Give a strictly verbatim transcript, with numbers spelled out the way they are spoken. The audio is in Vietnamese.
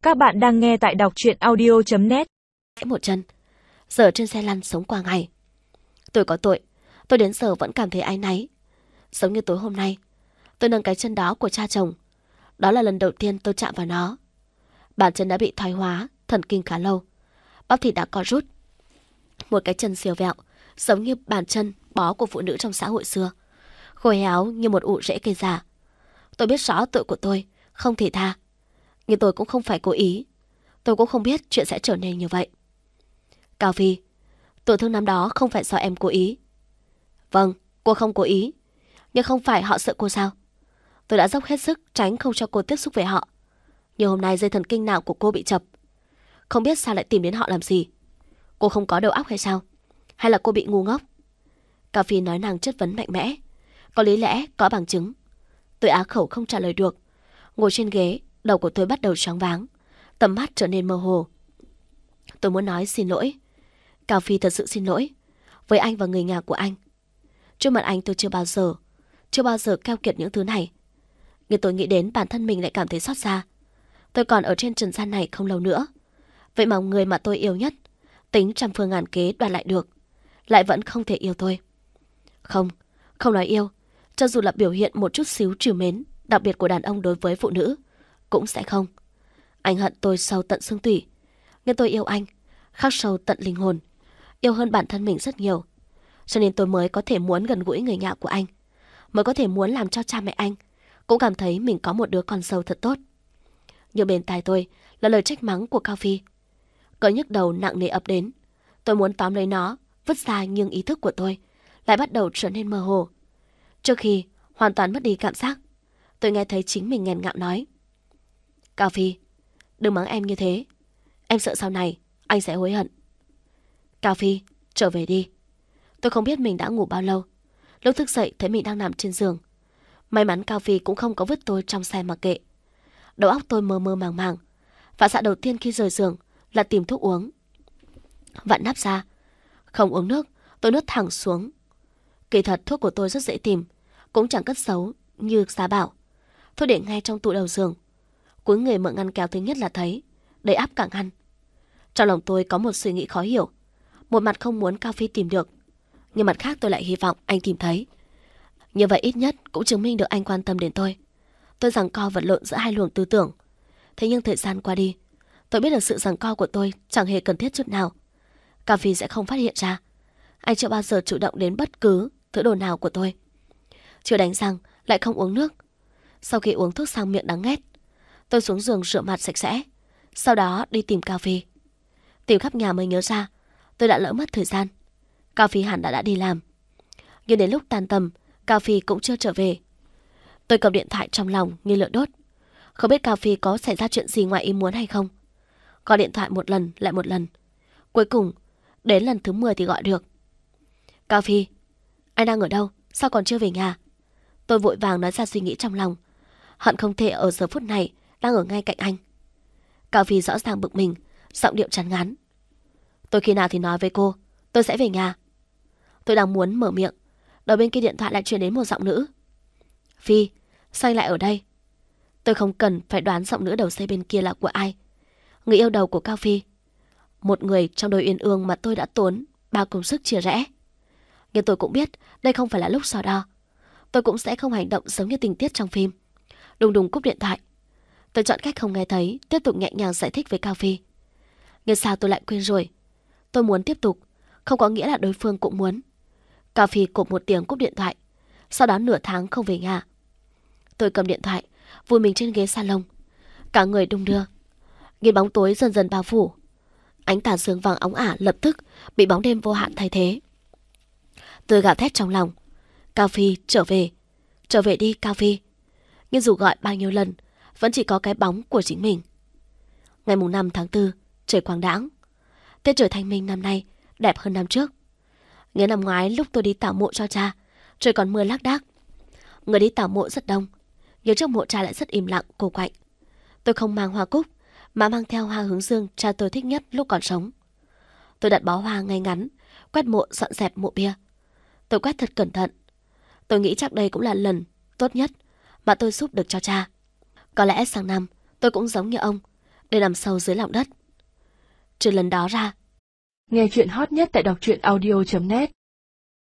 Các bạn đang nghe tại đọc truyện audio chấm net. Một chân, giờ trên xe lăn sống qua ngày. Tôi có tội, tôi đến giờ vẫn cảm thấy áy náy. Giống như tối hôm nay, tôi nâng cái chân đó của cha chồng. Đó là lần đầu tiên tôi chạm vào nó. Bàn chân đã bị thoái hóa, thần kinh khá lâu. Bắp thịt đã co rút. Một cái chân siêu vẹo, giống như bàn chân bó của phụ nữ trong xã hội xưa. Khô héo như một ụ rễ cây già. Tôi biết rõ tội của tôi, không thể tha. Nhưng tôi cũng không phải cố ý. Tôi cũng không biết chuyện sẽ trở nên như vậy. Cao Phi, tổn thương năm đó không phải do em cố ý. Vâng, cô không cố ý. Nhưng không phải họ sợ cô sao? Tôi đã dốc hết sức tránh không cho cô tiếp xúc với họ. Nhưng hôm nay dây thần kinh nào của cô bị chập. Không biết sao lại tìm đến họ làm gì. Cô không có đầu óc hay sao? Hay là cô bị ngu ngốc? Cao Phi nói năng chất vấn mạnh mẽ. Có lý lẽ, có bằng chứng. Tôi á khẩu không trả lời được. Ngồi trên ghế, đầu của tôi bắt đầu choáng váng. Tầm mắt trở nên mơ hồ. Tôi muốn nói xin lỗi. Cao Phi thật sự xin lỗi. Với anh và người nhà của anh. Trước mặt anh tôi chưa bao giờ, chưa bao giờ keo kiệt những thứ này. Nhưng tôi nghĩ đến bản thân mình lại cảm thấy xót xa. Tôi còn ở trên trần gian này không lâu nữa. Vậy mà người mà tôi yêu nhất, tính trăm phương ngàn kế đoạt lại được, lại vẫn không thể yêu tôi. Không, không nói yêu. Cho dù là biểu hiện một chút xíu trìu mến đặc biệt của đàn ông đối với phụ nữ, cũng sẽ không. Anh hận tôi sâu tận xương tủy. Nhưng tôi yêu anh, khắc sâu tận linh hồn. Yêu hơn bản thân mình rất nhiều. Cho nên tôi mới có thể muốn gần gũi người nhà của anh. Mới có thể muốn làm cho cha mẹ anh cũng cảm thấy mình có một đứa con dâu thật tốt. Nhưng bên tai tôi là lời trách mắng của Cao Phi. Cơn nhức đầu nặng nề ập đến. Tôi muốn tóm lấy nó, vứt ra, nhưng ý thức của tôi lại bắt đầu trở nên mơ hồ. Trước khi hoàn toàn mất đi cảm giác, tôi nghe thấy chính mình nghẹn ngào nói: Cao Phi, đừng mắng em như thế. Em sợ sau này anh sẽ hối hận. Cao Phi, trở về đi. Tôi không biết mình đã ngủ bao lâu. Lúc thức dậy thấy mình đang nằm trên giường. May mắn Cao Phi cũng không có vứt tôi trong xe mặc kệ. Đầu óc tôi mơ mơ màng màng. Phản xạ đầu tiên khi rời giường là tìm thuốc uống. Vặn nắp ra, không uống nước, tôi nuốt thẳng xuống. Kỳ thật thuốc của tôi rất dễ tìm, cũng chẳng cất giấu như Gia Bảo. Tôi để ngay trong tủ đầu giường. Cúi người mở ngăn kéo thứ nhất là thấy, đầy ắp cả ngăn. Trong lòng tôi có một suy nghĩ khó hiểu. Một mặt không muốn Cao Phi tìm được, nhưng mặt khác tôi lại hy vọng anh tìm thấy. Như vậy ít nhất cũng chứng minh được anh quan tâm đến tôi. Tôi giằng co vật lộn giữa hai luồng tư tưởng. Thế nhưng thời gian qua đi, tôi biết được sự giằng co của tôi chẳng hề cần thiết chút nào. Cao Phi sẽ không phát hiện ra. Anh chưa bao giờ chủ động đến bất cứ thứ đồ nào của tôi. Chưa đánh răng, lại không uống nước. Sau khi uống thuốc xong miệng đắng nghét, tôi xuống giường rửa mặt sạch sẽ. Sau đó đi tìm Cao Phi. Tìm khắp nhà mới nhớ ra tôi đã lỡ mất thời gian. Cao Phi hẳn đã đã đi làm. Nhưng đến lúc tan tầm, Cao Phi cũng chưa trở về. Tôi cầm điện thoại trong lòng như lửa đốt. Không biết Cao Phi có xảy ra chuyện gì ngoài ý muốn hay không. Gọi điện thoại một lần lại một lần. Cuối cùng đến lần thứ mười thì gọi được. Cao Phi, anh đang ở đâu? Sao còn chưa về nhà? Tôi vội vàng nói ra suy nghĩ trong lòng. Hận không thể ở giờ phút này đang ở ngay cạnh anh. Cao Phi rõ ràng bực mình, giọng điệu chán ngán. Tôi khi nào thì nói với cô, tôi sẽ về nhà. Tôi đang muốn mở miệng, đầu bên kia điện thoại lại truyền đến một giọng nữ. Phi, sao anh lại ở đây? Tôi không cần phải đoán giọng nữ đầu dây bên kia là của ai. Người yêu đầu của Cao Phi. Một người trong đôi uyên ương mà tôi đã tốn bao công sức chia rẽ. Nhưng tôi cũng biết đây không phải là lúc so đo. Tôi cũng sẽ không hành động giống như tình tiết trong phim. Đùng đùng cúp điện thoại. Tôi chọn cách không nghe thấy, tiếp tục nhẹ nhàng giải thích với Cao Phi. Nhưng sao tôi lại quên rồi. Tôi muốn tiếp tục, không có nghĩa là đối phương cũng muốn. Cao Phi cộp một tiếng cúp điện thoại. Sau đó nửa tháng không về nhà. Tôi cầm điện thoại, vùi mình trên ghế salon. Cả người đung đưa. Nhìn bóng tối dần dần bao phủ. Ánh tà dương vàng óng ả lập tức bị bóng đêm vô hạn thay thế. Tôi gào thét trong lòng. Cao Phi, trở về. Trở về đi, Cao Phi. Nhưng dù gọi bao nhiêu lần, vẫn chỉ có cái bóng của chính mình. Ngày mùng năm tháng tư, trời quang đãng. Tết trời Thanh Minh năm nay đẹp hơn năm trước. Nhớ năm ngoái lúc tôi đi tảo mộ cho cha, trời còn mưa lác đác. Người đi tảo mộ rất đông, nhưng trước mộ cha lại rất im lặng, cô quạnh. Tôi không mang hoa cúc, mà mang theo hoa hướng dương cha tôi thích nhất lúc còn sống. Tôi đặt bó hoa ngay ngắn, quét mộ dọn dẹp mộ bia. Tôi quét thật cẩn thận. Tôi nghĩ chắc đây cũng là lần tốt nhất mà tôi giúp được cho cha. Có lẽ sang năm tôi cũng giống như ông, để nằm sâu dưới lòng đất. Trừ lần đó ra, Nghe chuyện hot nhất tại đọc truyện audio chấm net